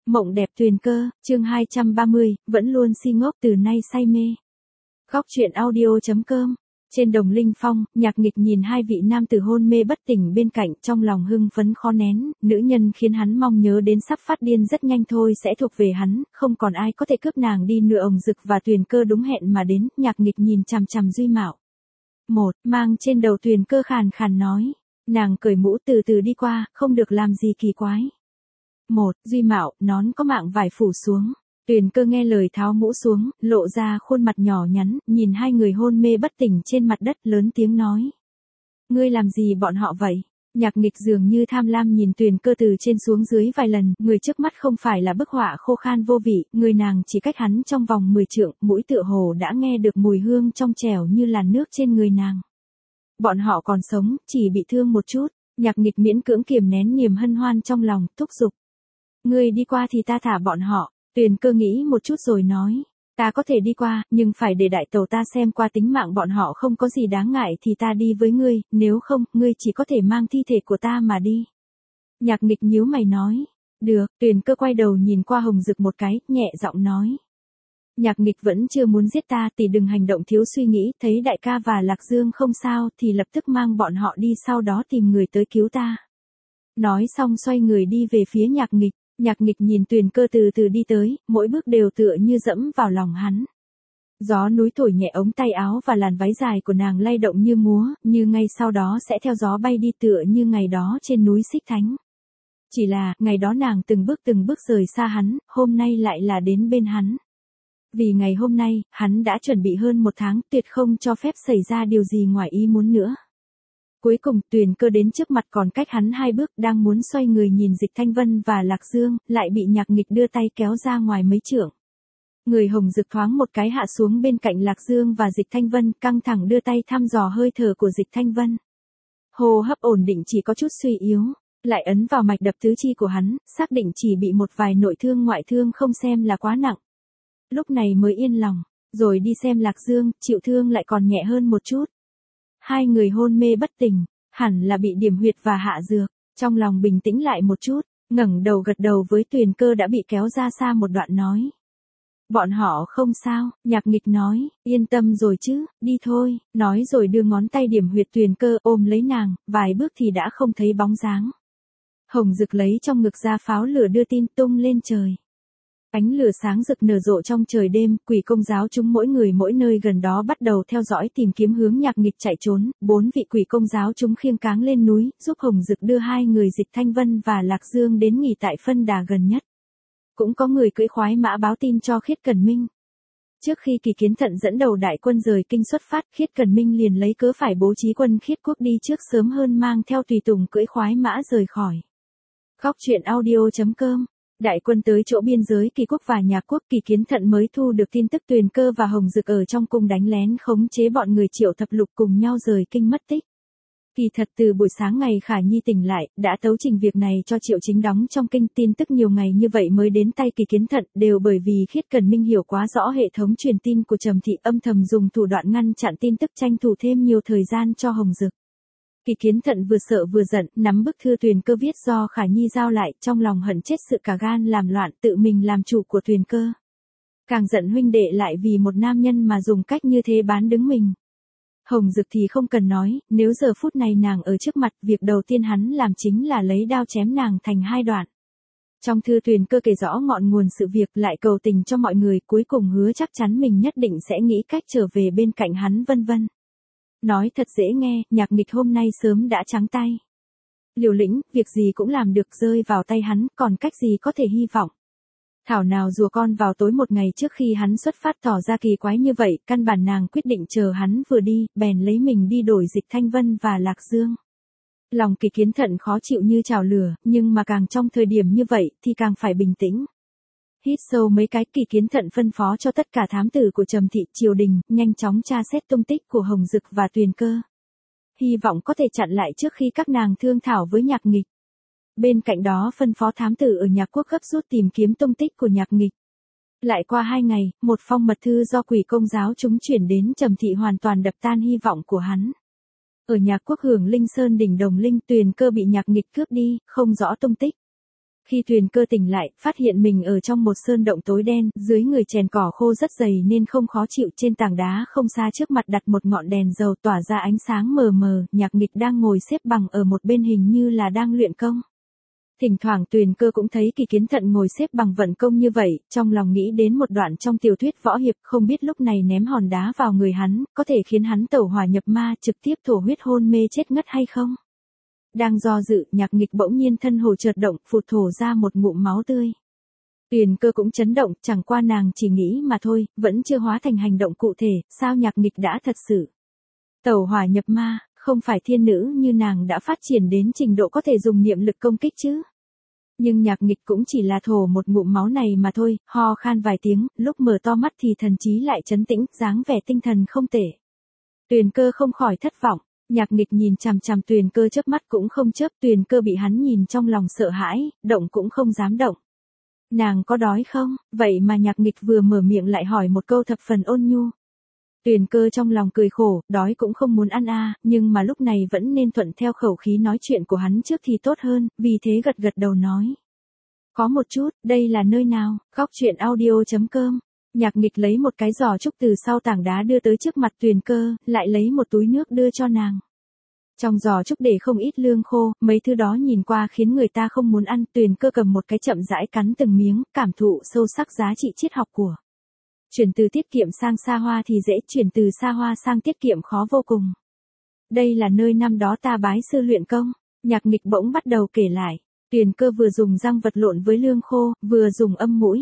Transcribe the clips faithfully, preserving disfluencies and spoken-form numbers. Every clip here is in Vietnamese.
Mộng đẹp Tuyền Cơ, chương hai trăm ba mươi, vẫn luôn si ngốc từ nay say mê. Góc truyện audio chấm com. Trên đồng linh phong, Nhạc Nghịch nhìn hai vị nam tử hôn mê bất tỉnh bên cạnh, trong lòng hưng phấn khó nén, nữ nhân khiến hắn mong nhớ đến sắp phát điên rất nhanh thôi sẽ thuộc về hắn, không còn ai có thể cướp nàng đi nữa. Ổng Dực và Tuyền Cơ đúng hẹn mà đến, Nhạc Nghịch nhìn chằm chằm Duy Mạo. Một, mang trên đầu Tuyền Cơ khàn khàn nói, nàng cởi mũ từ từ đi qua, không được làm gì kỳ quái. Một, Duy Mạo, nón có mạng vải phủ xuống. Tuyền Cơ nghe lời tháo mũ xuống, lộ ra khuôn mặt nhỏ nhắn, nhìn hai người hôn mê bất tỉnh trên mặt đất, lớn tiếng nói. Ngươi làm gì bọn họ vậy? Nhạc Nghịch dường như tham lam nhìn Tuyền Cơ từ trên xuống dưới vài lần, người trước mắt không phải là bức họa khô khan vô vị, người nàng chỉ cách hắn trong vòng mười trượng, mũi tựa hồ đã nghe được mùi hương trong trẻo như làn nước trên người nàng. Bọn họ còn sống, chỉ bị thương một chút. Nhạc Nghịch miễn cưỡng kiềm nén niềm hân hoan trong lòng, thúc giục. Ngươi đi qua thì ta thả bọn họ. Tuyền Cơ nghĩ một chút rồi nói, ta có thể đi qua, nhưng phải để đại tẩu ta xem qua tính mạng bọn họ không có gì đáng ngại thì ta đi với ngươi, nếu không, ngươi chỉ có thể mang thi thể của ta mà đi. Nhạc Nghịch nhíu mày nói, được. Tuyền Cơ quay đầu nhìn qua Hồng Dực một cái, nhẹ giọng nói. Nhạc Nghịch vẫn chưa muốn giết ta thì đừng hành động thiếu suy nghĩ, thấy đại ca và Lạc Dương không sao thì lập tức mang bọn họ đi, sau đó tìm người tới cứu ta. Nói xong xoay người đi về phía Nhạc Nghịch. Nhạc Nghịch nhìn Tuyền Cơ từ từ đi tới, mỗi bước đều tựa như dẫm vào lòng hắn. Gió núi thổi nhẹ ống tay áo và làn váy dài của nàng lay động như múa, như ngay sau đó sẽ theo gió bay đi tựa như ngày đó trên núi Xích Thánh. Chỉ là, ngày đó nàng từng bước từng bước rời xa hắn, hôm nay lại là đến bên hắn. Vì ngày hôm nay, hắn đã chuẩn bị hơn một tháng, tuyệt không cho phép xảy ra điều gì ngoài ý muốn nữa. Cuối cùng, Tuyền Cơ đến trước mặt còn cách hắn hai bước, đang muốn xoay người nhìn Dịch Thanh Vân và Lạc Dương, lại bị Nhạc Nghịch đưa tay kéo ra ngoài mấy trượng. Người Hồng Dực thoáng một cái hạ xuống bên cạnh Lạc Dương và Dịch Thanh Vân, căng thẳng đưa tay thăm dò hơi thở của Dịch Thanh Vân. Hô hấp ổn định chỉ có chút suy yếu, lại ấn vào mạch đập tứ chi của hắn, xác định chỉ bị một vài nội thương ngoại thương không xem là quá nặng. Lúc này mới yên lòng, rồi đi xem Lạc Dương, chịu thương lại còn nhẹ hơn một chút. Hai người hôn mê bất tỉnh, hẳn là bị điểm huyệt và hạ dược, trong lòng bình tĩnh lại một chút, ngẩng đầu gật đầu với Tuyền Cơ đã bị kéo ra xa một đoạn nói. Bọn họ không sao, Nhạc Nghịch nói, yên tâm rồi chứ, đi thôi, nói rồi đưa ngón tay điểm huyệt Tuyền Cơ, ôm lấy nàng, vài bước thì đã không thấy bóng dáng. Hồng Dực lấy trong ngực ra pháo lửa đưa tin tung lên trời. Ánh lửa sáng rực nở rộ trong trời đêm, Quỷ Công giáo chúng mỗi người mỗi nơi gần đó bắt đầu theo dõi tìm kiếm hướng Nhạc Nghịch chạy trốn, bốn vị Quỷ Công giáo chúng khiêng cáng lên núi, giúp Hồng Dực đưa hai người Dịch Thanh Vân và Lạc Dương đến nghỉ tại phân đà gần nhất. Cũng có người cưỡi khoái mã báo tin cho Khiết Cần Minh. Trước khi Kỳ Kiến Thận dẫn đầu đại quân rời kinh xuất phát, Khiết Cần Minh liền lấy cớ phải bố trí quân Khiết Quốc đi trước sớm hơn mang theo tùy tùng cưỡi khoái mã rời khỏi. Góc truyện audio chấm com. Đại quân tới chỗ biên giới Kỳ Quốc và Nhà Quốc, Kỳ Kiến Thận mới thu được tin tức Tuyền Cơ và Hồng Dực ở trong cung đánh lén khống chế bọn người Triệu Thập Lục cùng nhau rời kinh mất tích. Kỳ thật từ buổi sáng ngày Khả Nhi tỉnh lại, đã tấu trình việc này cho Triệu Chính đóng trong kinh, tin tức nhiều ngày như vậy mới đến tay Kỳ Kiến Thận, đều bởi vì Khiết Cần Minh hiểu quá rõ hệ thống truyền tin của Trầm Thị, âm thầm dùng thủ đoạn ngăn chặn tin tức, tranh thủ thêm nhiều thời gian cho Hồng Dực. Kỳ Kiến Thận vừa sợ vừa giận, nắm bức thư Tuyền Cơ viết do Khả Nhi giao lại, trong lòng hận chết sự cả gan làm loạn, tự mình làm chủ của Tuyền Cơ. Càng giận huynh đệ lại vì một nam nhân mà dùng cách như thế bán đứng mình. Hồng Dực thì không cần nói, nếu giờ phút này nàng ở trước mặt, việc đầu tiên hắn làm chính là lấy đao chém nàng thành hai đoạn. Trong thư Tuyền Cơ kể rõ ngọn nguồn sự việc, lại cầu tình cho mọi người, cuối cùng hứa chắc chắn mình nhất định sẽ nghĩ cách trở về bên cạnh hắn vân vân. Nói thật dễ nghe, Nhạc Nghịch hôm nay sớm đã trắng tay. Liều lĩnh, việc gì cũng làm được, rơi vào tay hắn, còn cách gì có thể hy vọng. Thảo nào rùa con vào tối một ngày trước khi hắn xuất phát tỏ ra kỳ quái như vậy, căn bản nàng quyết định chờ hắn vừa đi, bèn lấy mình đi đổi Dịch Thanh Vân và Lạc Dương. Lòng Kỳ Kiến Thận khó chịu như chảo lửa, nhưng mà càng trong thời điểm như vậy thì càng phải bình tĩnh. Hít sâu mấy cái, Kỳ Kiến Thận phân phó cho tất cả thám tử của Trầm Thị, triều đình, nhanh chóng tra xét tung tích của Hồng Dực và Tuyền Cơ. Hy vọng có thể chặn lại trước khi các nàng thương thảo với Nhạc Nghịch. Bên cạnh đó phân phó thám tử ở Nhà Quốc gấp rút tìm kiếm tung tích của Nhạc Nghịch. Lại qua hai ngày, một phong mật thư do Quỷ Công giáo chúng chuyển đến Trầm Thị hoàn toàn đập tan hy vọng của hắn. Ở Nhà Quốc hưởng Linh Sơn đỉnh Đồng Linh, Tuyền Cơ bị Nhạc Nghịch cướp đi, không rõ tung tích. Khi Tuyền Cơ tỉnh lại, phát hiện mình ở trong một sơn động tối đen, dưới người chèn cỏ khô rất dày nên không khó chịu, trên tảng đá không xa trước mặt đặt một ngọn đèn dầu tỏa ra ánh sáng mờ mờ, Nhạc Nghịch đang ngồi xếp bằng ở một bên hình như là đang luyện công. Thỉnh thoảng Tuyền Cơ cũng thấy Kỳ Kiến Thận ngồi xếp bằng vận công như vậy, trong lòng nghĩ đến một đoạn trong tiểu thuyết võ hiệp, không biết lúc này ném hòn đá vào người hắn, có thể khiến hắn tẩu hỏa nhập ma, trực tiếp thổ huyết hôn mê chết ngất hay không? Đang do dự, Nhạc Nghịch bỗng nhiên thân hồ chợt động, phụt thổ ra một ngụm máu tươi. Tuyền Cơ cũng chấn động, chẳng qua nàng chỉ nghĩ mà thôi, vẫn chưa hóa thành hành động cụ thể, sao Nhạc Nghịch đã thật sự tẩu hỏa nhập ma, không phải thiên nữ như nàng đã phát triển đến trình độ có thể dùng niệm lực công kích chứ. Nhưng Nhạc Nghịch cũng chỉ là thổ một ngụm máu này mà thôi, ho khan vài tiếng, lúc mở to mắt thì thần trí lại trấn tĩnh, dáng vẻ tinh thần không tệ. Tuyền Cơ không khỏi thất vọng. Nhạc Nghịch nhìn chằm chằm Tuyền Cơ chớp mắt cũng không chớp, Tuyền Cơ bị hắn nhìn trong lòng sợ hãi, động cũng không dám động. Nàng có đói không? Vậy mà Nhạc Nghịch vừa mở miệng lại hỏi một câu thập phần ôn nhu. Tuyền Cơ trong lòng cười khổ, đói cũng không muốn ăn a, nhưng mà lúc này vẫn nên thuận theo khẩu khí nói chuyện của hắn trước thì tốt hơn, vì thế gật gật đầu nói. Có một chút, đây là nơi nào? Góc truyện audio chấm com. Nhạc Nghịch lấy một cái giỏ trúc từ sau tảng đá đưa tới trước mặt Tuyền Cơ, lại lấy một túi nước đưa cho nàng. Trong giỏ trúc để không ít lương khô, mấy thứ đó nhìn qua khiến người ta không muốn ăn. Tuyền Cơ cầm một cái chậm rãi cắn từng miếng, cảm thụ sâu sắc giá trị triết học của chuyển từ tiết kiệm sang xa hoa thì dễ, chuyển từ xa hoa sang tiết kiệm khó vô cùng. Đây là nơi năm đó ta bái sư luyện công. Nhạc Nghịch bỗng bắt đầu kể lại. Tuyền Cơ vừa dùng răng vật lộn với lương khô, vừa dùng âm mũi.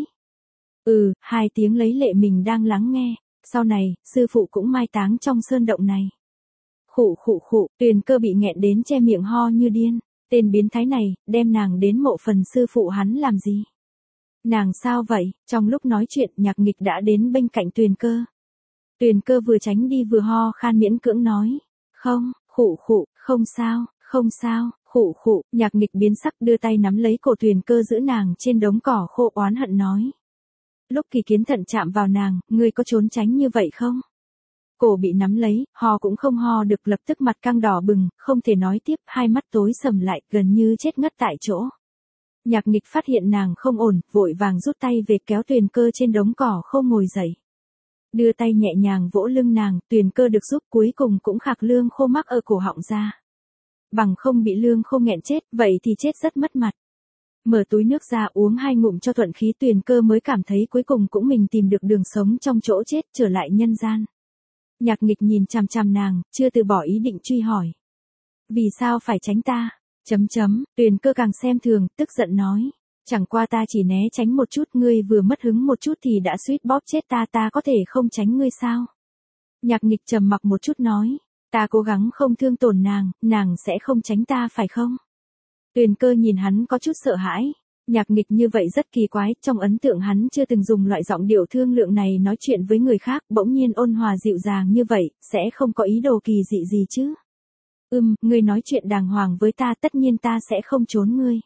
Ừ, hai tiếng lấy lệ mình đang lắng nghe. Sau này, sư phụ cũng mai táng trong sơn động này. Khụ khụ khụ, Tuyền Cơ bị nghẹn đến che miệng ho như điên. Tên biến thái này, đem nàng đến mộ phần sư phụ hắn làm gì? Nàng sao vậy? Trong lúc nói chuyện, Nhạc Nghịch đã đến bên cạnh Tuyền Cơ. Tuyền Cơ vừa tránh đi vừa ho khan miễn cưỡng nói. Không, khụ khụ, không sao, không sao, khụ khụ. Nhạc Nghịch biến sắc đưa tay nắm lấy cổ Tuyền Cơ giữ nàng trên đống cỏ khô, oán hận nói. Lúc Kỳ Kiến Thận chạm vào nàng, ngươi có trốn tránh như vậy không? Cổ bị nắm lấy, ho cũng không ho được, lập tức mặt căng đỏ bừng, không thể nói tiếp, hai mắt tối sầm lại, gần như chết ngất tại chỗ. Nhạc Nghịch phát hiện nàng không ổn, vội vàng rút tay về kéo Tuyền Cơ trên đống cỏ khô ngồi dậy. Đưa tay nhẹ nhàng vỗ lưng nàng, Tuyền Cơ được giúp cuối cùng cũng khạc lương khô mắc ở cổ họng ra. Bằng không bị lương khô nghẹn chết, vậy thì chết rất mất mặt. Mở túi nước ra uống hai ngụm cho thuận khí, Tuyền Cơ mới cảm thấy cuối cùng cũng mình tìm được đường sống trong chỗ chết, trở lại nhân gian. Nhạc Nghịch nhìn chằm chằm nàng, chưa từ bỏ ý định truy hỏi. Vì sao phải tránh ta? Chấm chấm, Tuyền Cơ càng xem thường, tức giận nói. Chẳng qua ta chỉ né tránh một chút, ngươi vừa mất hứng một chút thì đã suýt bóp chết ta, ta có thể không tránh ngươi sao? Nhạc Nghịch trầm mặc một chút nói. Ta cố gắng không thương tổn nàng, nàng sẽ không tránh ta phải không? Tuyền Cơ nhìn hắn có chút sợ hãi. Nhạc Nghịch như vậy rất kỳ quái, trong ấn tượng hắn chưa từng dùng loại giọng điệu thương lượng này nói chuyện với người khác, bỗng nhiên ôn hòa dịu dàng như vậy, sẽ không có ý đồ kỳ dị gì chứ. Ừm, ngươi nói chuyện đàng hoàng với ta, tất nhiên ta sẽ không trốn ngươi.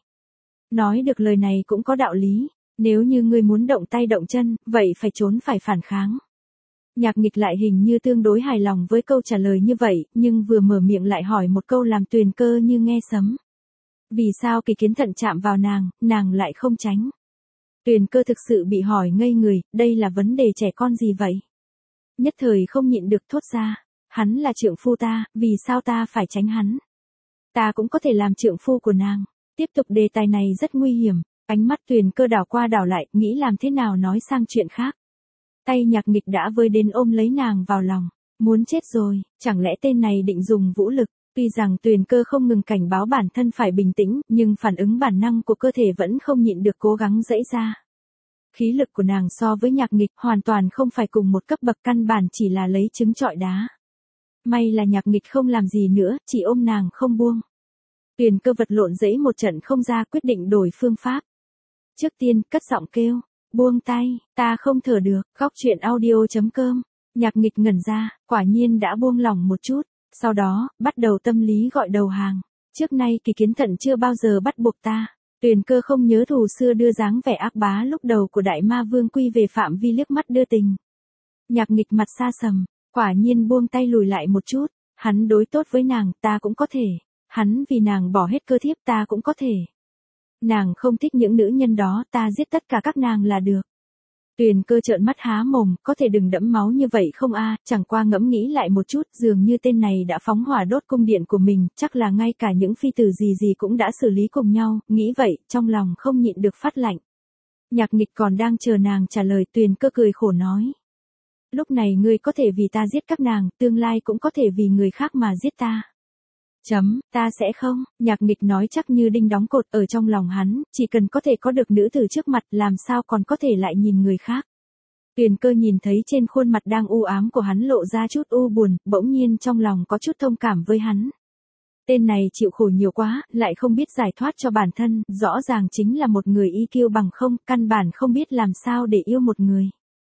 Nói được lời này cũng có đạo lý, nếu như ngươi muốn động tay động chân, vậy phải trốn phải phản kháng. Nhạc Nghịch lại hình như tương đối hài lòng với câu trả lời như vậy, nhưng vừa mở miệng lại hỏi một câu làm Tuyền Cơ như nghe sấm. Vì sao Kỳ Kiến Thận chạm vào nàng, nàng lại không tránh? Tuyền Cơ thực sự bị hỏi ngây người, đây là vấn đề trẻ con gì vậy? Nhất thời không nhịn được thốt ra, hắn là trượng phu ta, vì sao ta phải tránh hắn? Ta cũng có thể làm trượng phu của nàng. Tiếp tục đề tài này rất nguy hiểm, ánh mắt Tuyền Cơ đảo qua đảo lại, nghĩ làm thế nào nói sang chuyện khác. Tay Nhạc Nghịch đã vơi đến ôm lấy nàng vào lòng, muốn chết rồi, chẳng lẽ tên này định dùng vũ lực? Tuy rằng Tuyền Cơ không ngừng cảnh báo bản thân phải bình tĩnh, nhưng phản ứng bản năng của cơ thể vẫn không nhịn được cố gắng giãy ra. Khí lực của nàng so với Nhạc Nghịch hoàn toàn không phải cùng một cấp bậc, căn bản chỉ là lấy trứng trọi đá. May là Nhạc Nghịch không làm gì nữa, chỉ ôm nàng không buông. Tuyền Cơ vật lộn giãy một trận không ra, quyết định đổi phương pháp. Trước tiên, cất giọng kêu, buông tay, ta không thở được. Góc truyện audio chấm com. Nhạc Nghịch ngẩn ra, quả nhiên đã buông lỏng một chút. Sau đó, bắt đầu tâm lý gọi đầu hàng. Trước nay Kỳ Kiến Thận chưa bao giờ bắt buộc ta. Tuyền Cơ không nhớ thù xưa đưa dáng vẻ ác bá lúc đầu của Đại Ma Vương quy về phạm vi liếc mắt đưa tình. Nhạc Nghịch mặt xa sầm, quả nhiên buông tay lùi lại một chút. Hắn đối tốt với nàng, ta cũng có thể. Hắn vì nàng bỏ hết cơ thiếp, ta cũng có thể. Nàng không thích những nữ nhân đó, ta giết tất cả các nàng là được. Tuyền Cơ trợn mắt há mồm, có thể đừng đẫm máu như vậy không a? Chẳng qua ngẫm nghĩ lại một chút, dường như tên này đã phóng hỏa đốt cung điện của mình, chắc là ngay cả những phi tử gì gì cũng đã xử lý cùng nhau, nghĩ vậy, trong lòng không nhịn được phát lạnh. Nhạc Nghịch còn đang chờ nàng trả lời, Tuyền Cơ cười khổ nói. Lúc này ngươi có thể vì ta giết các nàng, tương lai cũng có thể vì người khác mà giết ta. Chấm, ta sẽ không, Nhạc Nghịch nói chắc như đinh đóng cột, ở trong lòng hắn, chỉ cần có thể có được nữ tử trước mặt, làm sao còn có thể lại nhìn người khác. Tuyền Cơ nhìn thấy trên khuôn mặt đang u ám của hắn lộ ra chút u buồn, bỗng nhiên trong lòng có chút thông cảm với hắn. Tên này chịu khổ nhiều quá, lại không biết giải thoát cho bản thân, rõ ràng chính là một người i kiu bằng không, căn bản không biết làm sao để yêu một người.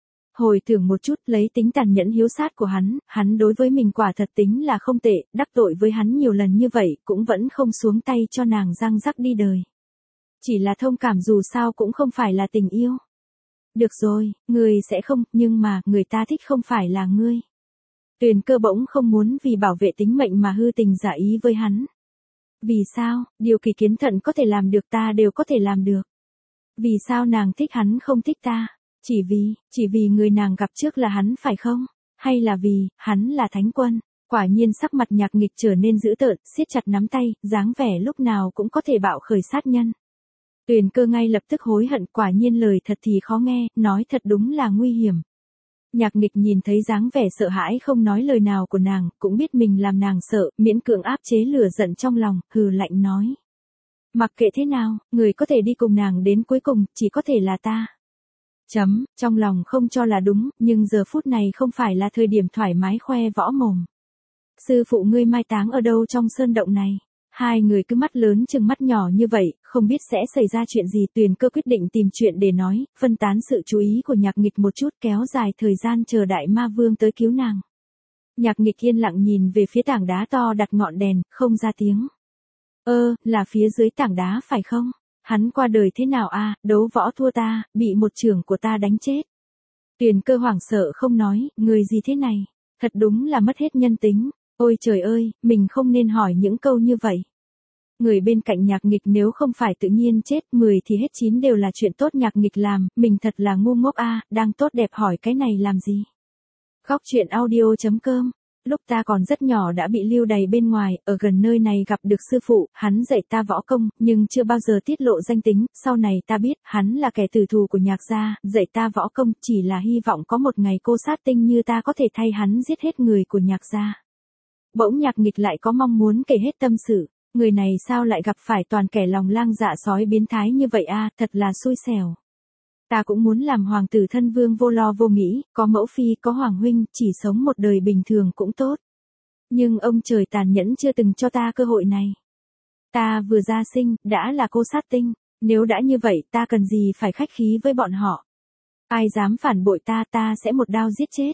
Hồi tưởng một chút, lấy tính tàn nhẫn hiếu sát của hắn, hắn đối với mình quả thật tính là không tệ, đắc tội với hắn nhiều lần như vậy, cũng vẫn không xuống tay cho nàng răng rắc đi đời. Chỉ là thông cảm dù sao cũng không phải là tình yêu. Được rồi, người sẽ không, nhưng mà, người ta thích không phải là ngươi. Tuyền Cơ bỗng không muốn vì bảo vệ tính mệnh mà hư tình giả ý với hắn. Vì sao, điều Kỳ Kiến Thận có thể làm được ta đều có thể làm được. Vì sao nàng thích hắn không thích ta? Chỉ vì, chỉ vì người nàng gặp trước là hắn phải không? Hay là vì, hắn là thánh quân? Quả nhiên sắc mặt Nhạc Nghịch trở nên dữ tợn, siết chặt nắm tay, dáng vẻ lúc nào cũng có thể bạo khởi sát nhân. Tuyền Cơ ngay lập tức hối hận, quả nhiên lời thật thì khó nghe, nói thật đúng là nguy hiểm. Nhạc Nghịch nhìn thấy dáng vẻ sợ hãi không nói lời nào của nàng, cũng biết mình làm nàng sợ, miễn cưỡng áp chế lửa giận trong lòng, hừ lạnh nói. Mặc kệ thế nào, người có thể đi cùng nàng đến cuối cùng, chỉ có thể là ta. Chấm, trong lòng không cho là đúng, nhưng giờ phút này không phải là thời điểm thoải mái khoe võ mồm. Sư phụ ngươi mai táng ở đâu trong sơn động này? Hai người cứ mắt lớn chừng mắt nhỏ như vậy, không biết sẽ xảy ra chuyện gì. Tuyền Cơ quyết định tìm chuyện để nói, phân tán sự chú ý của Nhạc Nghịch một chút, kéo dài thời gian chờ Đại Ma Vương tới cứu nàng. Nhạc Nghịch yên lặng nhìn về phía tảng đá to đặt ngọn đèn, không ra tiếng. Ơ, là phía dưới tảng đá phải không? Hắn qua đời thế nào a? Đấu võ thua ta, bị một chưởng của ta đánh chết. Tuyền Cơ hoảng sợ không nói, người gì thế này? Thật đúng là mất hết nhân tính. Ôi trời ơi, mình không nên hỏi những câu như vậy. Người bên cạnh Nhạc Nghịch nếu không phải tự nhiên chết, mười thì hết chín đều là chuyện tốt Nhạc Nghịch làm, mình thật là ngu ngốc a, đang tốt đẹp hỏi cái này làm gì. Khóc chuyện audio chấm com. Lúc ta còn rất nhỏ đã bị lưu đày bên ngoài, ở gần nơi này gặp được sư phụ, hắn dạy ta võ công, nhưng chưa bao giờ tiết lộ danh tính, sau này ta biết, hắn là kẻ tử thù của Nhạc gia, dạy ta võ công, chỉ là hy vọng có một ngày cô sát tinh như ta có thể thay hắn giết hết người của Nhạc gia. Bỗng Nhạc Nghịch lại có mong muốn kể hết tâm sự, người này sao lại gặp phải toàn kẻ lòng lang dạ sói biến thái như vậy a, thật là xui xẻo. Ta cũng muốn làm hoàng tử thân vương vô lo vô nghĩ, có mẫu phi, có hoàng huynh, chỉ sống một đời bình thường cũng tốt. Nhưng ông trời tàn nhẫn chưa từng cho ta cơ hội này. Ta vừa ra sinh, đã là cô sát tinh, nếu đã như vậy ta cần gì phải khách khí với bọn họ. Ai dám phản bội ta, ta sẽ một đao giết chết.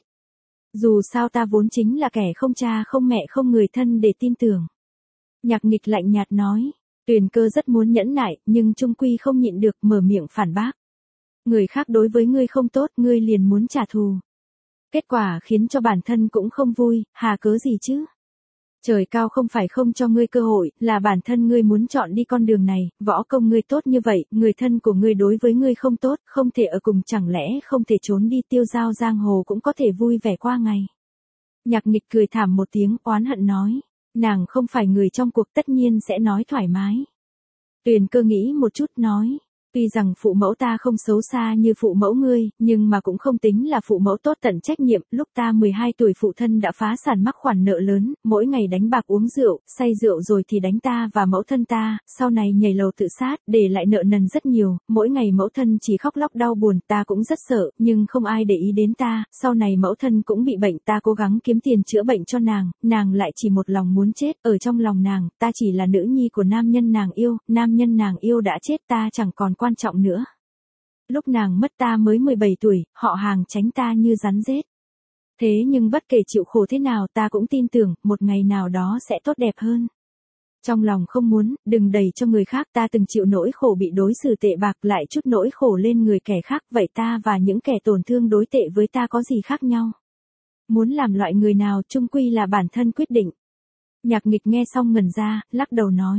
Dù sao ta vốn chính là kẻ không cha không mẹ không người thân để tin tưởng. Nhạc Nghịch lạnh nhạt nói, Tuyền Cơ rất muốn nhẫn nại, nhưng chung quy không nhịn được mở miệng phản bác. Người khác đối với ngươi không tốt, ngươi liền muốn trả thù. Kết quả khiến cho bản thân cũng không vui, hà cớ gì chứ? Trời cao không phải không cho ngươi cơ hội, là bản thân ngươi muốn chọn đi con đường này, võ công ngươi tốt như vậy, người thân của ngươi đối với ngươi không tốt, không thể ở cùng, chẳng lẽ không thể trốn đi tiêu dao giang hồ cũng có thể vui vẻ qua ngày. Nhạc Nghịch cười thảm một tiếng, oán hận nói, nàng không phải người trong cuộc tất nhiên sẽ nói thoải mái. Tuyền Cơ nghĩ một chút nói, tuy rằng phụ mẫu ta không xấu xa như phụ mẫu ngươi, nhưng mà cũng không tính là phụ mẫu tốt tận trách nhiệm, lúc ta mười hai tuổi phụ thân đã phá sản mắc khoản nợ lớn, mỗi ngày đánh bạc uống rượu, say rượu rồi thì đánh ta và mẫu thân ta, sau này nhảy lầu tự sát, để lại nợ nần rất nhiều, mỗi ngày mẫu thân chỉ khóc lóc đau buồn, ta cũng rất sợ, nhưng không ai để ý đến ta, sau này mẫu thân cũng bị bệnh, ta cố gắng kiếm tiền chữa bệnh cho nàng, nàng lại chỉ một lòng muốn chết, ở trong lòng nàng, ta chỉ là nữ nhi của nam nhân nàng yêu, nam nhân nàng yêu đã chết, ta chẳng còn quan trọng nữa. Lúc nàng mất ta mới mười bảy tuổi, họ hàng tránh ta như rắn rết. Thế nhưng bất kể chịu khổ thế nào ta cũng tin tưởng, một ngày nào đó sẽ tốt đẹp hơn. Trong lòng không muốn, đừng đẩy cho người khác, ta từng chịu nỗi khổ bị đối xử tệ bạc lại chút nỗi khổ lên người kẻ khác, vậy ta và những kẻ tổn thương đối tệ với ta có gì khác nhau? Muốn làm loại người nào chung quy là bản thân quyết định. Nhạc Nghịch nghe xong ngẩn ra, lắc đầu nói.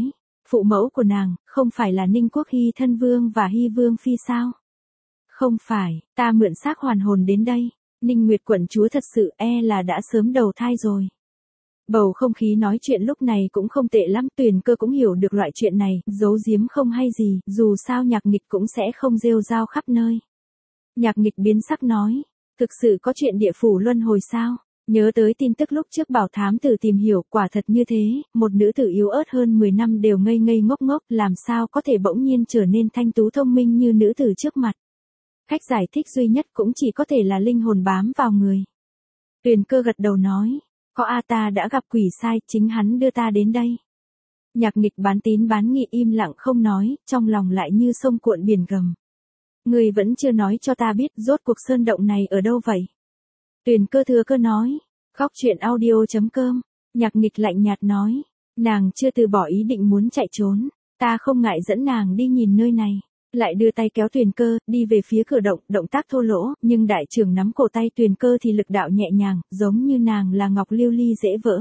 Phụ mẫu của nàng, không phải là Ninh Quốc Hy thân vương và Hy vương phi sao? Không phải, ta mượn xác hoàn hồn đến đây. Ninh Nguyệt quận chúa thật sự e là đã sớm đầu thai rồi. Bầu không khí nói chuyện lúc này cũng không tệ lắm, Tuyền Cơ cũng hiểu được loại chuyện này, giấu giếm không hay gì, dù sao Nhạc Nghịch cũng sẽ không rêu rao khắp nơi. Nhạc Nghịch biến sắc nói, thực sự có chuyện địa phủ luân hồi sao? Nhớ tới tin tức lúc trước bảo thám tử tìm hiểu, quả thật như thế, một nữ tử yếu ớt hơn mười năm đều ngây ngây ngốc ngốc, làm sao có thể bỗng nhiên trở nên thanh tú thông minh như nữ tử trước mặt. Cách giải thích duy nhất cũng chỉ có thể là linh hồn bám vào người. Tuyền Cơ gật đầu nói, có a ta đã gặp quỷ sai, chính hắn đưa ta đến đây. Nhạc Nghịch bán tín bán nghi im lặng không nói, trong lòng lại như sông cuộn biển gầm. Người vẫn chưa nói cho ta biết rốt cuộc sơn động này ở đâu vậy? Tuyền Cơ thừa cơ nói, góc chuyện audio chấm com, Nhạc Nghịch lạnh nhạt nói, nàng chưa từ bỏ ý định muốn chạy trốn, ta không ngại dẫn nàng đi nhìn nơi này. Lại đưa tay kéo Tuyền Cơ, đi về phía cửa động, động tác thô lỗ, nhưng đại trưởng nắm cổ tay Tuyền Cơ thì lực đạo nhẹ nhàng, giống như nàng là ngọc lưu ly dễ vỡ.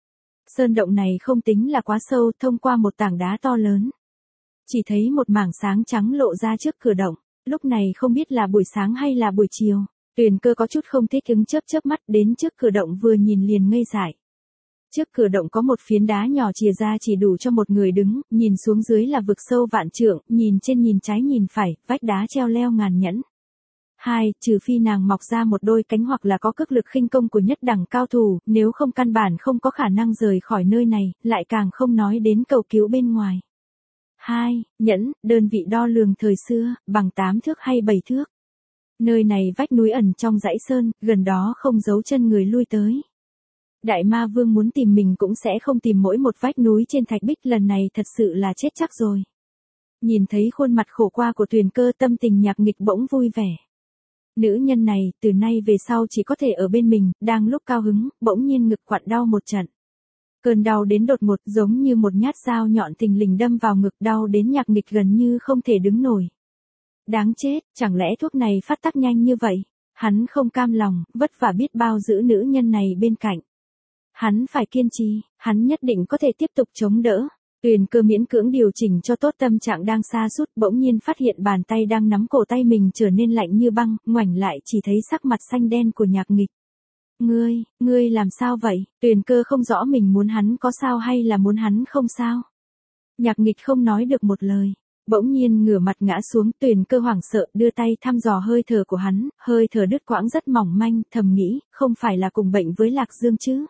Sơn động này không tính là quá sâu, thông qua một tảng đá to lớn. Chỉ thấy một mảng sáng trắng lộ ra trước cửa động, lúc này không biết là buổi sáng hay là buổi chiều. Tuyền Cơ có chút không thích ứng chớp chớp mắt đến trước cửa động vừa nhìn liền ngây dại. Trước cửa động có một phiến đá nhỏ chìa ra chỉ đủ cho một người đứng, nhìn xuống dưới là vực sâu vạn trượng, nhìn trên nhìn trái nhìn phải, vách đá treo leo ngàn nhẫn. Hai, trừ phi nàng mọc ra một đôi cánh hoặc là có cước lực khinh công của nhất đẳng cao thủ, nếu không căn bản không có khả năng rời khỏi nơi này, lại càng không nói đến cầu cứu bên ngoài. Hai, nhẫn, đơn vị đo lường thời xưa, bằng tám thước hay bảy thước. Nơi này vách núi ẩn trong dãy sơn, gần đó không giấu chân người lui tới. Đại ma vương muốn tìm mình cũng sẽ không tìm mỗi một vách núi trên thạch bích, lần này thật sự là chết chắc rồi. Nhìn thấy khuôn mặt khổ qua của Tuyền Cơ, tâm tình Nhạc Nghịch bỗng vui vẻ. Nữ nhân này, từ nay về sau chỉ có thể ở bên mình, đang lúc cao hứng, bỗng nhiên ngực quặn đau một trận. Cơn đau đến đột ngột giống như một nhát dao nhọn thình lình đâm vào ngực, đau đến Nhạc Nghịch gần như không thể đứng nổi. Đáng chết, chẳng lẽ thuốc này phát tác nhanh như vậy? Hắn không cam lòng, vất vả biết bao giữ nữ nhân này bên cạnh. Hắn phải kiên trì, hắn nhất định có thể tiếp tục chống đỡ. Tuyền Cơ miễn cưỡng điều chỉnh cho tốt tâm trạng đang sa sút, bỗng nhiên phát hiện bàn tay đang nắm cổ tay mình trở nên lạnh như băng, ngoảnh lại chỉ thấy sắc mặt xanh đen của Nhạc Nghịch. Ngươi, ngươi làm sao vậy? Tuyền Cơ không rõ mình muốn hắn có sao hay là muốn hắn không sao. Nhạc Nghịch không nói được một lời. Bỗng nhiên ngửa mặt ngã xuống, Tuyền Cơ hoảng sợ đưa tay thăm dò hơi thở của hắn, hơi thở đứt quãng rất mỏng manh, thầm nghĩ, không phải là cùng bệnh với Lạc Dương chứ.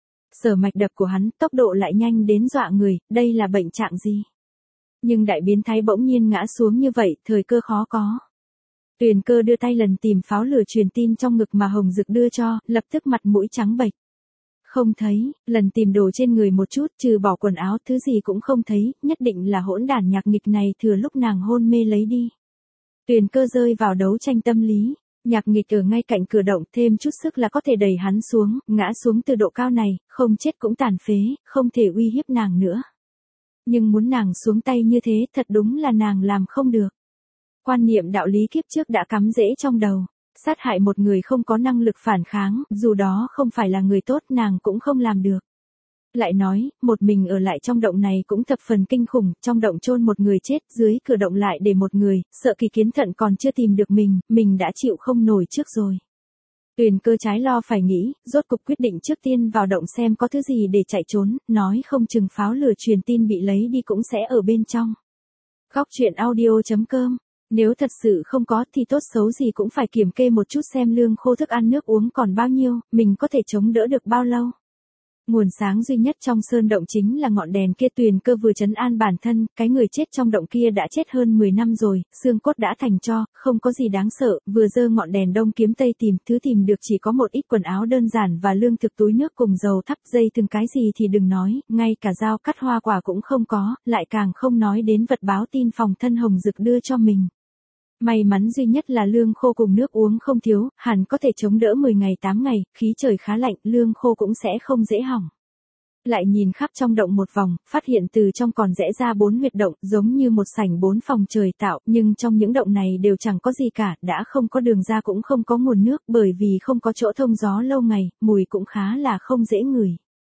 Sở mạch đập của hắn, tốc độ lại nhanh đến dọa người, đây là bệnh trạng gì? Nhưng đại biến thái bỗng nhiên ngã xuống như vậy, thời cơ khó có. Tuyền Cơ đưa tay lần tìm pháo lửa truyền tin trong ngực mà Hồng Dực đưa cho, lập tức mặt mũi trắng bệch. Không thấy, lần tìm đồ trên người một chút, trừ bỏ quần áo, thứ gì cũng không thấy, nhất định là hỗn đản Nhạc Nghịch này thừa lúc nàng hôn mê lấy đi. Tuyền Cơ rơi vào đấu tranh tâm lý. Nhạc Nghịch ở ngay cạnh cửa động, thêm chút sức là có thể đẩy hắn xuống, ngã xuống từ độ cao này, không chết cũng tàn phế, không thể uy hiếp nàng nữa. Nhưng muốn nàng xuống tay như thế, thật đúng là nàng làm không được. Quan niệm đạo lý kiếp trước đã cắm rễ trong đầu. Sát hại một người không có năng lực phản kháng, dù đó không phải là người tốt, nàng cũng không làm được. Lại nói, một mình ở lại trong động này cũng thập phần kinh khủng, trong động chôn một người chết, dưới cửa động lại để một người, sợ Kỳ Kiến Thận còn chưa tìm được mình, mình đã chịu không nổi trước rồi. Tuyền Cơ trái lo phải nghĩ, rốt cục quyết định trước tiên vào động xem có thứ gì để chạy trốn, nói không chừng pháo lửa truyền tin bị lấy đi cũng sẽ ở bên trong. Góc chuyện audio chấm com. Nếu thật sự không có thì tốt xấu gì cũng phải kiểm kê một chút xem lương khô thức ăn nước uống còn bao nhiêu, mình có thể chống đỡ được bao lâu. Nguồn sáng duy nhất trong sơn động chính là ngọn đèn kia. Tuyền Cơ vừa trấn an bản thân, cái người chết trong động kia đã chết hơn mười năm rồi, xương cốt đã thành tro, không có gì đáng sợ, vừa giơ ngọn đèn đông kiếm tây tìm, thứ tìm được chỉ có một ít quần áo đơn giản và lương thực, túi nước cùng dầu thắp, dây từng cái gì thì đừng nói, ngay cả dao cắt hoa quả cũng không có, lại càng không nói đến vật báo tin phòng thân Hồng Dực đưa cho mình. May mắn duy nhất là lương khô cùng nước uống không thiếu, hẳn có thể chống đỡ mười ngày tám ngày, khí trời khá lạnh, lương khô cũng sẽ không dễ hỏng. Lại nhìn khắp trong động một vòng, phát hiện từ trong còn rẽ ra bốn huyệt động, giống như một sảnh bốn phòng trời tạo, nhưng trong những động này đều chẳng có gì cả, đã không có đường ra cũng không có nguồn nước, bởi vì không có chỗ thông gió lâu ngày, mùi cũng khá là không dễ ngửi.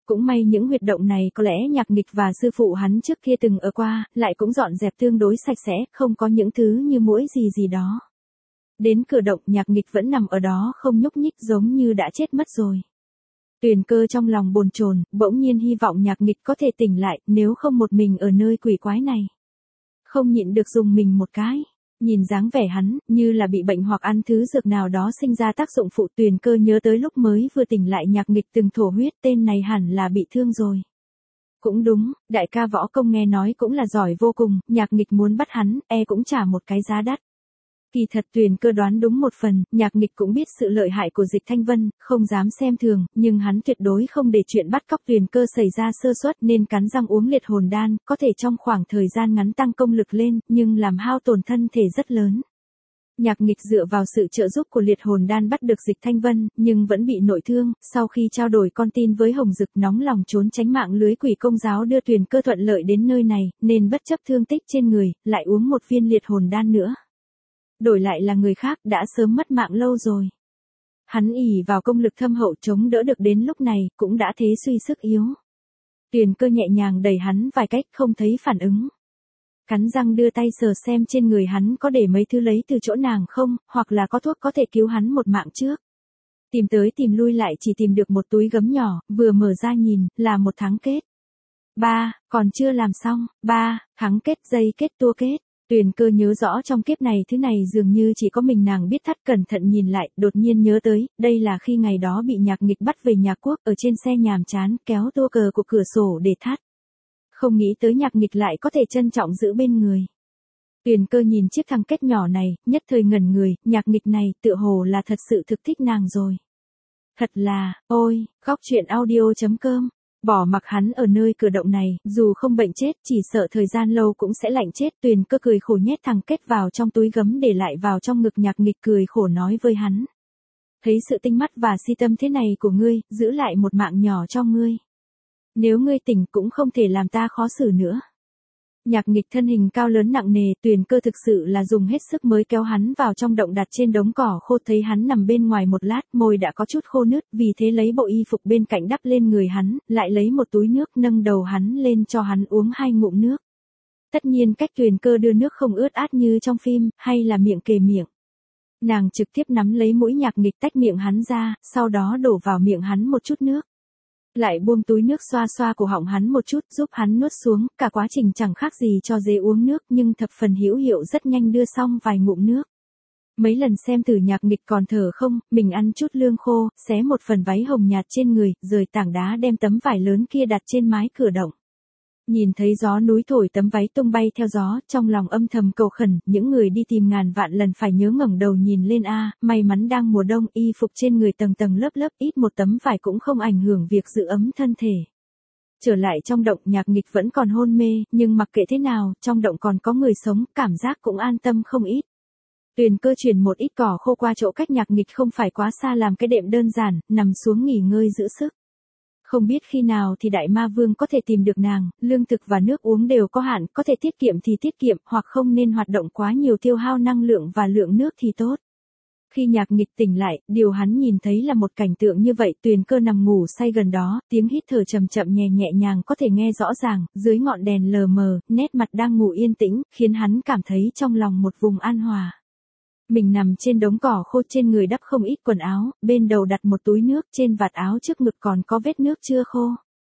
Cũng may những huyệt động này có lẽ Nhạc Nghịch và sư phụ hắn trước kia từng ở qua, lại cũng dọn dẹp tương đối sạch sẽ, không có những thứ như muỗi gì gì đó. Đến cửa động Nhạc Nghịch vẫn nằm ở đó không nhúc nhích giống như đã chết mất rồi. Tuyền Cơ trong lòng bồn chồn, bỗng nhiên hy vọng Nhạc Nghịch có thể tỉnh lại, nếu không một mình ở nơi quỷ quái này. Không nhịn được dùng mình một cái. Nhìn dáng vẻ hắn, như là bị bệnh hoặc ăn thứ dược nào đó sinh ra tác dụng phụ. Tuyền Cơ nhớ tới lúc mới vừa tỉnh lại Nhạc Nghịch từng thổ huyết, tên này hẳn là bị thương rồi. Cũng đúng, đại ca võ công nghe nói cũng là giỏi vô cùng, Nhạc Nghịch muốn bắt hắn, e cũng trả một cái giá đắt. Kỳ thật Tuyền Cơ đoán đúng một phần, Nhạc Nghịch cũng biết sự lợi hại của Dịch Thanh Vân, không dám xem thường, nhưng hắn tuyệt đối không để chuyện bắt cóc Tuyền Cơ xảy ra sơ suất nên cắn răng uống liệt hồn đan, có thể trong khoảng thời gian ngắn tăng công lực lên, nhưng làm hao tổn thân thể rất lớn. Nhạc Nghịch dựa vào sự trợ giúp của liệt hồn đan bắt được Dịch Thanh Vân, nhưng vẫn bị nội thương, sau khi trao đổi con tin với Hồng Dực nóng lòng trốn tránh mạng lưới quỷ công giáo đưa Tuyền Cơ thuận lợi đến nơi này, nên bất chấp thương tích trên người, lại uống một viên liệt hồn đan nữa. Đổi lại là người khác đã sớm mất mạng lâu rồi. Hắn ỷ vào công lực thâm hậu chống đỡ được đến lúc này, cũng đã thế suy sức yếu. Tuyền Cơ nhẹ nhàng đẩy hắn vài cách không thấy phản ứng. Cắn răng đưa tay sờ xem trên người hắn có để mấy thứ lấy từ chỗ nàng không, hoặc là có thuốc có thể cứu hắn một mạng trước. Tìm tới tìm lui lại chỉ tìm được một túi gấm nhỏ, vừa mở ra nhìn, là một thắng kết. Ba, còn chưa làm xong, ba, thắng kết dây kết tua kết. Tuyền Cơ nhớ rõ trong kiếp này thứ này dường như chỉ có mình nàng biết thắt, cẩn thận nhìn lại, đột nhiên nhớ tới, đây là khi ngày đó bị Nhạc Nghịch bắt về nhà quốc, ở trên xe nhàm chán, kéo tua cờ của cửa sổ để thắt. Không nghĩ tới Nhạc Nghịch lại có thể trân trọng giữ bên người. Tuyền Cơ nhìn chiếc thằng kết nhỏ này, nhất thời ngẩn người, Nhạc Nghịch này tựa hồ là thật sự thực thích nàng rồi. Thật là, ôi, góc truyện audio chấm com. Bỏ mặc hắn ở nơi cửa động này, dù không bệnh chết, chỉ sợ thời gian lâu cũng sẽ lạnh chết. Tuyền Cơ cười khổ nhét thằng kết vào trong túi gấm để lại vào trong ngực Nhạc Nghịch, cười khổ nói với hắn. Thấy sự tinh mắt và si tâm thế này của ngươi, giữ lại một mạng nhỏ cho ngươi. Nếu ngươi tỉnh cũng không thể làm ta khó xử nữa. Nhạc Nghịch thân hình cao lớn nặng nề, Tuyền Cơ thực sự là dùng hết sức mới kéo hắn vào trong động đặt trên đống cỏ khô, thấy hắn nằm bên ngoài một lát, môi đã có chút khô nứt, vì thế lấy bộ y phục bên cạnh đắp lên người hắn, lại lấy một túi nước nâng đầu hắn lên cho hắn uống hai ngụm nước. Tất nhiên cách Tuyền Cơ đưa nước không ướt át như trong phim, hay là miệng kề miệng. Nàng trực tiếp nắm lấy mũi Nhạc Nghịch tách miệng hắn ra, sau đó đổ vào miệng hắn một chút nước. Lại buông túi nước xoa xoa cổ họng hắn một chút, giúp hắn nuốt xuống, cả quá trình chẳng khác gì cho dê uống nước, nhưng thập phần hữu hiệu, rất nhanh đưa xong vài ngụm nước. Mấy lần xem thử Nhạc Nghịch còn thở không, mình ăn chút lương khô, xé một phần váy hồng nhạt trên người, rời tảng đá đem tấm vải lớn kia đặt trên mái cửa động. Nhìn thấy gió núi thổi tấm váy tung bay theo gió, trong lòng âm thầm cầu khẩn, những người đi tìm ngàn vạn lần phải nhớ ngẩng đầu nhìn lên a, may mắn đang mùa đông, y phục trên người tầng tầng lớp lớp, ít một tấm vải cũng không ảnh hưởng việc giữ ấm thân thể. Trở lại trong động, Nhạc Nghịch vẫn còn hôn mê, nhưng mặc kệ thế nào, trong động còn có người sống, cảm giác cũng an tâm không ít. Tuyền Cơ chuyển một ít cỏ khô qua chỗ cách Nhạc Nghịch không phải quá xa làm cái đệm đơn giản, nằm xuống nghỉ ngơi giữ sức. Không biết khi nào thì Đại Ma Vương có thể tìm được nàng, lương thực và nước uống đều có hạn, có thể tiết kiệm thì tiết kiệm, hoặc không nên hoạt động quá nhiều tiêu hao năng lượng và lượng nước thì tốt. Khi Nhạc Nghịch tỉnh lại, điều hắn nhìn thấy là một cảnh tượng như vậy, Tuyền Cơ nằm ngủ say gần đó, tiếng hít thở chậm chậm nhẹ nhẹ nhàng có thể nghe rõ ràng, dưới ngọn đèn lờ mờ, nét mặt đang ngủ yên tĩnh, khiến hắn cảm thấy trong lòng một vùng an hòa. Mình nằm trên đống cỏ khô, trên người đắp không ít quần áo, bên đầu đặt một túi nước, trên vạt áo trước ngực còn có vết nước chưa khô.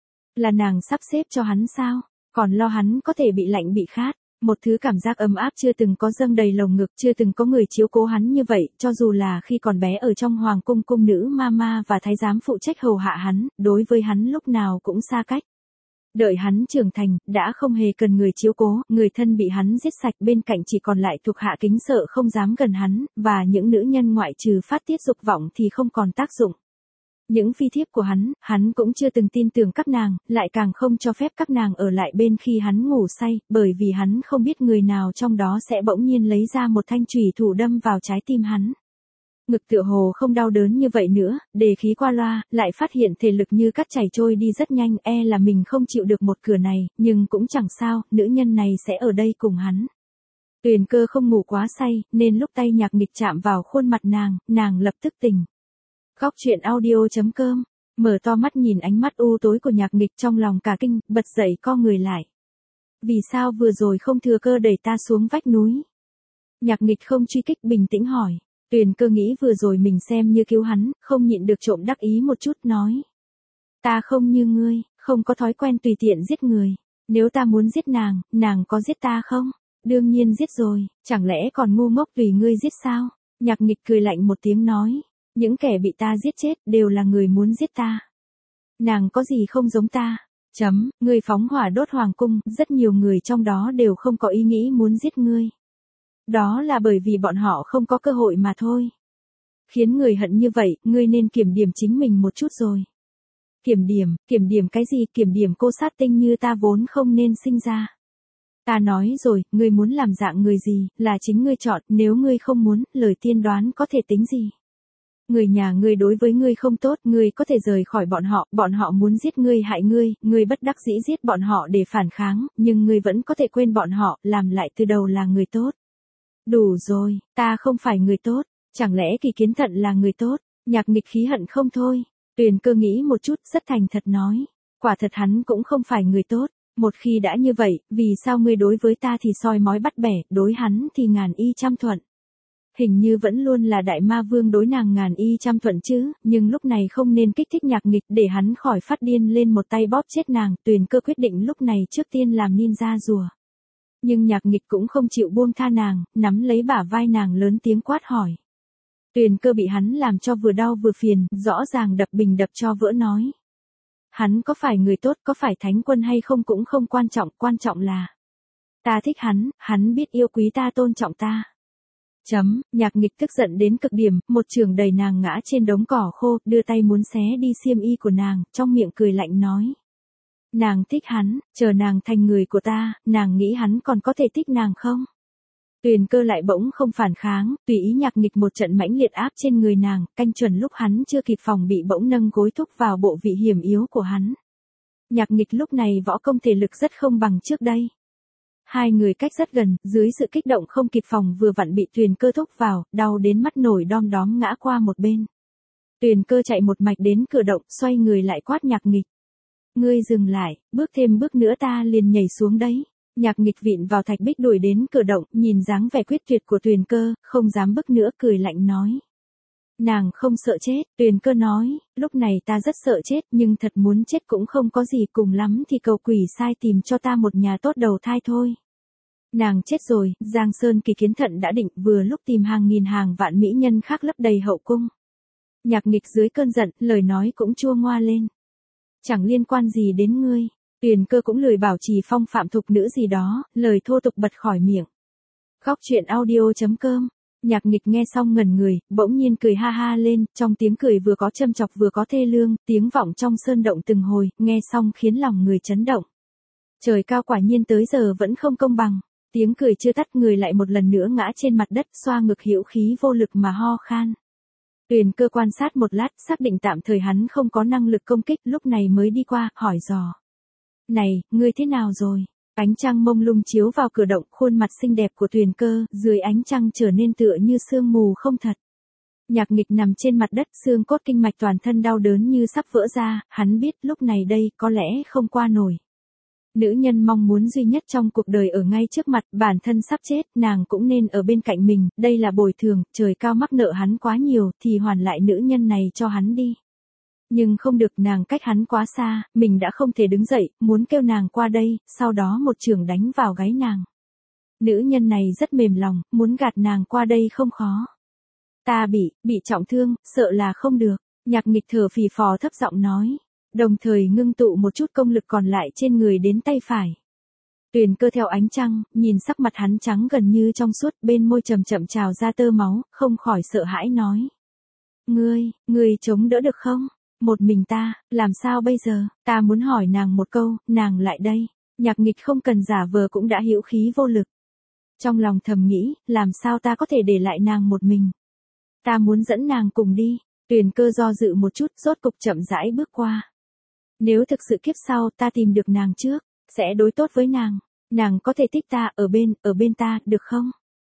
Là nàng sắp xếp cho hắn sao? Còn lo hắn có thể bị lạnh bị khát. Một thứ cảm giác ấm áp chưa từng có dâng đầy lồng ngực, chưa từng có người chiếu cố hắn như vậy, cho dù là khi còn bé ở trong hoàng cung, cung nữ mama và thái giám phụ trách hầu hạ hắn, đối với hắn lúc nào cũng xa cách. Đợi hắn trưởng thành, đã không hề cần người chiếu cố, người thân bị hắn giết sạch, bên cạnh chỉ còn lại thuộc hạ kính sợ không dám gần hắn, và những nữ nhân ngoại trừ phát tiết dục vọng thì không còn tác dụng. Những phi thiếp của hắn, hắn cũng chưa từng tin tưởng các nàng, lại càng không cho phép các nàng ở lại bên khi hắn ngủ say, bởi vì hắn không biết người nào trong đó sẽ bỗng nhiên lấy ra một thanh chùy thủ đâm vào trái tim hắn. Ngực tựa hồ không đau đớn như vậy nữa, đề khí qua loa, lại phát hiện thể lực như cắt chảy trôi đi rất nhanh, e là mình không chịu được một cửa này, nhưng cũng chẳng sao, nữ nhân này sẽ ở đây cùng hắn. Tuyền Cơ không ngủ quá say, nên lúc tay Nhạc Nghịch chạm vào khuôn mặt nàng, nàng lập tức tỉnh. Góc truyện audio chấm com Mở to mắt nhìn ánh mắt u tối của Nhạc Nghịch trong lòng cả kinh, bật dậy co người lại. Vì sao vừa rồi không thừa cơ đẩy ta xuống vách núi? Nhạc Nghịch không truy kích, bình tĩnh hỏi. Tuyền Cơ nghĩ vừa rồi mình xem như cứu hắn, không nhịn được trộm đắc ý một chút nói. Ta không như ngươi, không có thói quen tùy tiện giết người. Nếu ta muốn giết nàng, nàng có giết ta không? Đương nhiên giết rồi, chẳng lẽ còn ngu ngốc tùy ngươi giết sao? Nhạc Nghịch cười lạnh một tiếng nói. Những kẻ bị ta giết chết đều là người muốn giết ta. Nàng có gì không giống ta? Chấm, ngươi phóng hỏa đốt hoàng cung, rất nhiều người trong đó đều không có ý nghĩ muốn giết ngươi. Đó là bởi vì bọn họ không có cơ hội mà thôi. Khiến người hận như vậy, ngươi nên kiểm điểm chính mình một chút rồi. Kiểm điểm, kiểm điểm cái gì? Kiểm điểm cô sát tinh như ta vốn không nên sinh ra. Ta nói rồi, ngươi muốn làm dạng người gì, là chính ngươi chọn, nếu ngươi không muốn, lời tiên đoán có thể tính gì? Người nhà ngươi đối với ngươi không tốt, ngươi có thể rời khỏi bọn họ, bọn họ muốn giết ngươi hại ngươi, ngươi bất đắc dĩ giết bọn họ để phản kháng, nhưng ngươi vẫn có thể quên bọn họ, làm lại từ đầu là người tốt. Đủ rồi, ta không phải người tốt, chẳng lẽ Kỳ Kiến Thận là người tốt? Nhạc Nghịch khí hận không thôi. Tuyền Cơ nghĩ một chút, rất thành thật nói, quả thật hắn cũng không phải người tốt, một khi đã như vậy, vì sao ngươi đối với ta thì soi mói bắt bẻ, đối hắn thì ngàn y trăm thuận. Hình như vẫn luôn là Đại Ma Vương đối nàng ngàn y trăm thuận chứ, nhưng lúc này không nên kích thích Nhạc Nghịch để hắn khỏi phát điên lên một tay bóp chết nàng, Tuyền Cơ quyết định lúc này trước tiên làm ninja rùa. Nhưng Nhạc Nghịch cũng không chịu buông tha nàng, nắm lấy bả vai nàng lớn tiếng quát hỏi. Tuyền Cơ bị hắn làm cho vừa đau vừa phiền, rõ ràng đập bình đập cho vỡ nói. Hắn có phải người tốt, có phải thánh quân hay không cũng không quan trọng, quan trọng là ta thích hắn, hắn biết yêu quý ta, tôn trọng ta. Chấm, Nhạc Nghịch tức giận đến cực điểm, một chưởng đẩy nàng ngã trên đống cỏ khô, đưa tay muốn xé đi xiêm y của nàng, trong miệng cười lạnh nói. Nàng thích hắn, chờ nàng thành người của ta, nàng nghĩ hắn còn có thể thích nàng không? Tuyền Cơ lại bỗng không phản kháng, tùy ý Nhạc Nghịch một trận mãnh liệt áp trên người nàng, canh chuẩn lúc hắn chưa kịp phòng bị bỗng nâng gối thúc vào bộ vị hiểm yếu của hắn. Nhạc Nghịch lúc này võ công thể lực rất không bằng trước đây. Hai người cách rất gần, dưới sự kích động không kịp phòng vừa vặn bị Tuyền Cơ thúc vào, đau đến mắt nổi đom đóm ngã qua một bên. Tuyền Cơ chạy một mạch đến cửa động, xoay người lại quát Nhạc Nghịch. Ngươi dừng lại, bước thêm bước nữa ta liền nhảy xuống đấy. Nhạc Nghịch vịn vào thạch bích đuổi đến cửa động, nhìn dáng vẻ quyết tuyệt của Tuyền Cơ, không dám bước nữa, cười lạnh nói. Nàng không sợ chết, Tuyền Cơ nói, lúc này ta rất sợ chết, nhưng thật muốn chết cũng không có gì, cùng lắm thì cầu quỷ sai tìm cho ta một nhà tốt đầu thai thôi. Nàng chết rồi, Giang Sơn Kỳ Kiến Thận đã định, vừa lúc tìm hàng nghìn hàng vạn mỹ nhân khác lấp đầy hậu cung. Nhạc Nghịch dưới cơn giận, lời nói cũng chua ngoa lên. Chẳng liên quan gì đến ngươi. Tuyền Cơ cũng lười bảo trì phong phạm thục nữ gì đó, lời thô tục bật khỏi miệng. Góc truyện audio chấm com. Nhạc Nghịch nghe xong ngẩn người, bỗng nhiên cười ha ha lên, trong tiếng cười vừa có châm chọc vừa có thê lương, tiếng vọng trong sơn động từng hồi, nghe xong khiến lòng người chấn động. Trời cao quả nhiên tới giờ vẫn không công bằng. Tiếng cười chưa tắt, người lại một lần nữa ngã trên mặt đất, xoa ngực hữu khí vô lực mà ho khan. Tuyền Cơ quan sát một lát, xác định tạm thời hắn không có năng lực công kích, lúc này mới đi qua, hỏi dò. Này, ngươi thế nào rồi? Ánh trăng mông lung chiếu vào cửa động, khuôn mặt xinh đẹp của Tuyền Cơ, dưới ánh trăng trở nên tựa như sương mù không thật. Nhạc Nghịch nằm trên mặt đất, xương cốt kinh mạch toàn thân đau đớn như sắp vỡ ra, hắn biết lúc này đây, có lẽ không qua nổi. Nữ nhân mong muốn duy nhất trong cuộc đời ở ngay trước mặt, bản thân sắp chết, nàng cũng nên ở bên cạnh mình, đây là bồi thường, trời cao mắc nợ hắn quá nhiều, thì hoàn lại nữ nhân này cho hắn đi. Nhưng không được, nàng cách hắn quá xa, mình đã không thể đứng dậy, muốn kêu nàng qua đây, sau đó một chưởng đánh vào gáy nàng. Nữ nhân này rất mềm lòng, muốn gạt nàng qua đây không khó. Ta bị, bị trọng thương, sợ là không được. Nhạc Nghịch thở phì phò thấp giọng nói. Đồng thời ngưng tụ một chút công lực còn lại trên người đến tay phải. Tuyền Cơ theo ánh trăng, nhìn sắc mặt hắn trắng gần như trong suốt, bên môi chậm chậm trào ra tơ máu, không khỏi sợ hãi nói. Ngươi, ngươi chống đỡ được không? Một mình ta, làm sao bây giờ? Ta muốn hỏi nàng một câu, nàng lại đây. Nhạc Nghịch không cần giả vờ cũng đã hữu khí vô lực. Trong lòng thầm nghĩ, làm sao ta có thể để lại nàng một mình? Ta muốn dẫn nàng cùng đi. Tuyền Cơ do dự một chút, rốt cục chậm rãi bước qua. Nếu thực sự kiếp sau ta tìm được nàng trước, sẽ đối tốt với nàng. Nàng có thể thích ta, ở bên, ở bên ta, được không?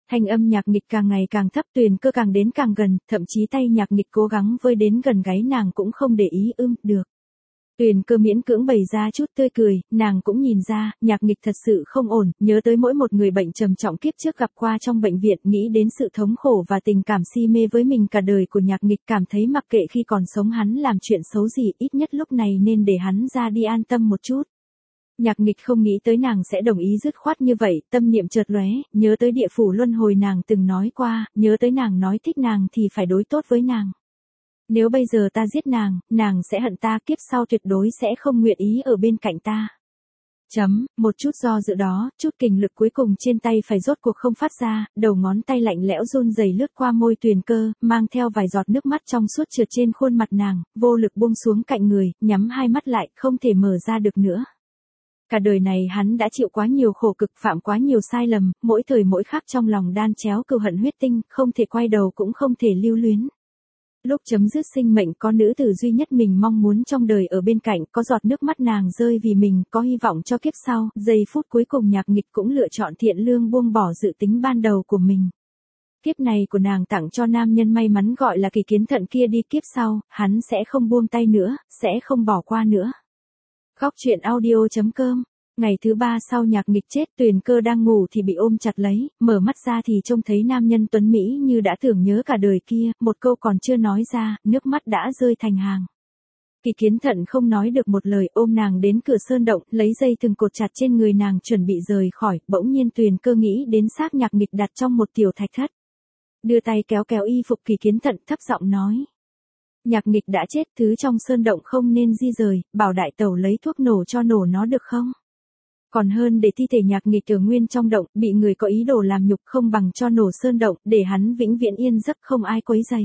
Thanh âm Nhạc Nghịch càng ngày càng thấp, Tuyền Cơ càng đến càng gần, thậm chí tay Nhạc Nghịch cố gắng vơi đến gần gáy nàng cũng không để ý. Ưm, được. Tuyền Cơ miễn cưỡng bày ra chút tươi cười, nàng cũng nhìn ra, Nhạc Nghịch thật sự không ổn, nhớ tới mỗi một người bệnh trầm trọng kiếp trước gặp qua trong bệnh viện, nghĩ đến sự thống khổ và tình cảm si mê với mình cả đời của Nhạc Nghịch, cảm thấy mặc kệ khi còn sống hắn làm chuyện xấu gì, ít nhất lúc này nên để hắn ra đi an tâm một chút. Nhạc Nghịch không nghĩ tới nàng sẽ đồng ý dứt khoát như vậy, tâm niệm chợt lóe, nhớ tới địa phủ luân hồi nàng từng nói qua, nhớ tới nàng nói thích nàng thì phải đối tốt với nàng. Nếu bây giờ ta giết nàng, nàng sẽ hận ta, kiếp sau tuyệt đối sẽ không nguyện ý ở bên cạnh ta. Chấm, một chút do dự đó, chút kình lực cuối cùng trên tay phải rốt cuộc không phát ra, đầu ngón tay lạnh lẽo run rẩy lướt qua môi Tuyền Cơ, mang theo vài giọt nước mắt trong suốt trượt trên khuôn mặt nàng, vô lực buông xuống cạnh người, nhắm hai mắt lại, không thể mở ra được nữa. Cả đời này hắn đã chịu quá nhiều khổ cực, phạm quá nhiều sai lầm, mỗi thời mỗi khắc trong lòng đan chéo cừu hận huyết tinh, không thể quay đầu cũng không thể lưu luyến. Lúc chấm dứt sinh mệnh có nữ tử duy nhất mình mong muốn trong đời ở bên cạnh, có giọt nước mắt nàng rơi vì mình, có hy vọng cho kiếp sau, giây phút cuối cùng Nhạc Nghịch cũng lựa chọn thiện lương buông bỏ dự tính ban đầu của mình. Kiếp này của nàng tặng cho nam nhân may mắn gọi là Kỳ Kiến Thận kia đi, kiếp sau, hắn sẽ không buông tay nữa, sẽ không bỏ qua nữa. Khóc chuyện audio chấm com. Ngày thứ ba sau Nhạc Nghịch chết, Tuyền Cơ đang ngủ thì bị ôm chặt lấy, mở mắt ra thì trông thấy nam nhân tuấn Mỹ như đã tưởng nhớ cả đời kia, một câu còn chưa nói ra, nước mắt đã rơi thành hàng. Kỳ Kiến Thận không nói được một lời, ôm nàng đến cửa sơn động, lấy dây thừng cột chặt trên người nàng chuẩn bị rời khỏi, bỗng nhiên Tuyền Cơ nghĩ đến xác Nhạc Nghịch đặt trong một tiểu thạch thất. Đưa tay kéo kéo y phục Kỳ Kiến Thận thấp giọng nói. Nhạc Nghịch đã chết, thứ trong sơn động không nên di rời, bảo đại tẩu lấy thuốc nổ cho nổ nó được không? Còn hơn để thi thể Nhạc Nghịch ở nguyên trong động, bị người có ý đồ làm nhục, không bằng cho nổ sơn động, để hắn vĩnh viễn yên giấc không ai quấy rầy.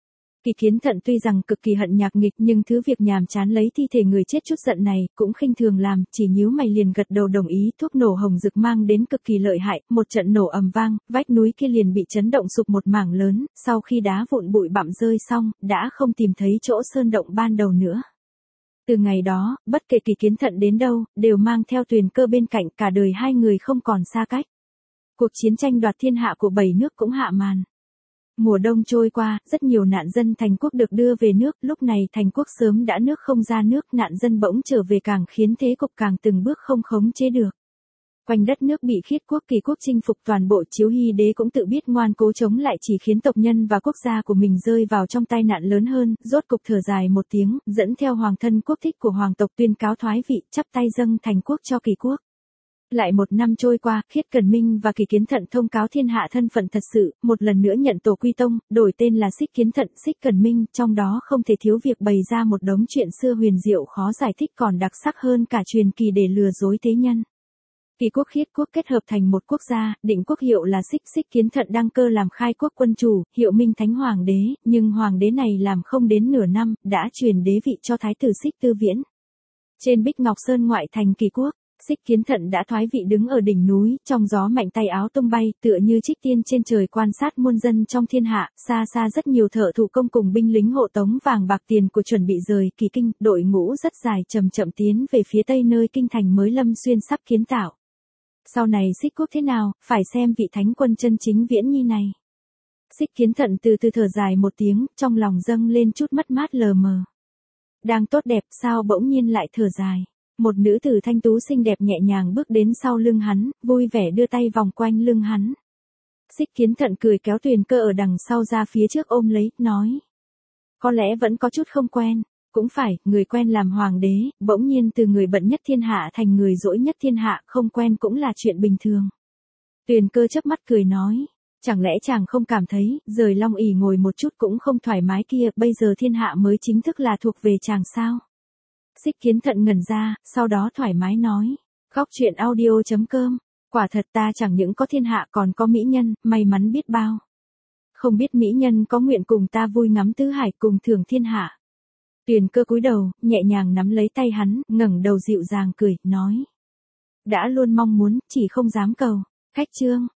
Kỳ Kiến Thận tuy rằng cực kỳ hận Nhạc Nghịch nhưng thứ việc nhàm chán lấy thi thể người chết chút giận này, cũng khinh thường làm, chỉ nhíu mày liền gật đầu đồng ý. Thuốc nổ hồng rực mang đến cực kỳ lợi hại, một trận nổ ầm vang, vách núi kia liền bị chấn động sụp một mảng lớn, sau khi đá vụn bụi bặm rơi xong, đã không tìm thấy chỗ sơn động ban đầu nữa. Từ ngày đó, bất kể Kỳ Kiến Thận đến đâu, đều mang theo Tuyền Cơ bên cạnh, cả đời hai người không còn xa cách. Cuộc chiến tranh đoạt thiên hạ của bảy nước cũng hạ màn. Mùa đông trôi qua, rất nhiều nạn dân thành quốc được đưa về nước, lúc này thành quốc sớm đã nước không ra nước, nạn dân bỗng trở về càng khiến thế cục càng từng bước không khống chế được. Quanh đất nước bị khiết quốc Kỳ quốc chinh phục, toàn bộ Chiếu Hy đế cũng tự biết ngoan cố chống lại, chỉ khiến tộc nhân và quốc gia của mình rơi vào trong tai nạn lớn hơn, rốt cục thở dài một tiếng, dẫn theo hoàng thân quốc thích của hoàng tộc tuyên cáo thoái vị, chắp tay dâng thành quốc cho Kỳ quốc. Lại một năm trôi qua, Khiết Cần Minh và Kỳ Kiến Thận thông cáo thiên hạ thân phận thật sự, một lần nữa nhận tổ quy tông, đổi tên là Xích Kiến Thận, Xích Cần Minh, trong đó không thể thiếu việc bày ra một đống chuyện xưa huyền diệu khó giải thích còn đặc sắc hơn cả truyền kỳ để lừa dối thế nhân. Kỳ quốc Khiết quốc kết hợp thành một quốc gia, định quốc hiệu là Xích. Xích Kiến Thận đăng cơ làm khai quốc quân chủ, hiệu Minh Thánh Hoàng đế, nhưng hoàng đế này làm không đến nửa năm, đã truyền đế vị cho thái tử Xích Tư Viễn. Trên Bích Ngọc Sơn ngoại thành Kỳ quốc, Xích Kiến Thận đã thoái vị đứng ở đỉnh núi, trong gió mạnh tay áo tung bay, tựa như trích tiên trên trời quan sát muôn dân trong thiên hạ, xa xa rất nhiều thợ thủ công cùng binh lính hộ tống vàng bạc tiền của chuẩn bị rời Kỳ kinh, đội ngũ rất dài chậm chậm tiến về phía tây nơi kinh thành mới Lâm Xuyên sắp kiến tạo. Sau này Xích quốc thế nào, phải xem vị thánh quân chân chính Viễn Nhi này. Xích Kiến Thận từ từ thở dài một tiếng, trong lòng dâng lên chút mất mát lờ mờ. Đang tốt đẹp sao bỗng nhiên lại thở dài. Một nữ tử thanh tú xinh đẹp nhẹ nhàng bước đến sau lưng hắn, vui vẻ đưa tay vòng quanh lưng hắn. Xích Kiến Thận cười kéo Tuyền Cơ ở đằng sau ra phía trước ôm lấy, nói. Có lẽ vẫn có chút không quen, cũng phải, người quen làm hoàng đế, bỗng nhiên từ người bận nhất thiên hạ thành người dỗi nhất thiên hạ, không quen cũng là chuyện bình thường. Tuyền Cơ chớp mắt cười nói. Chẳng lẽ chàng không cảm thấy, rời Long ỷ ngồi một chút cũng không thoải mái kia, bây giờ thiên hạ mới chính thức là thuộc về chàng sao? Xích Kiến Thận ngẩn ra, sau đó thoải mái nói. Khóc chuyện audio chấm com. Quả thật ta chẳng những có thiên hạ còn có mỹ nhân, may mắn biết bao. Không biết mỹ nhân có nguyện cùng ta vui ngắm tứ hải cùng thưởng thiên hạ. Tuyền Cơ cúi đầu, nhẹ nhàng nắm lấy tay hắn, ngẩng đầu dịu dàng cười, nói. Đã luôn mong muốn, chỉ không dám cầu. Khách chương.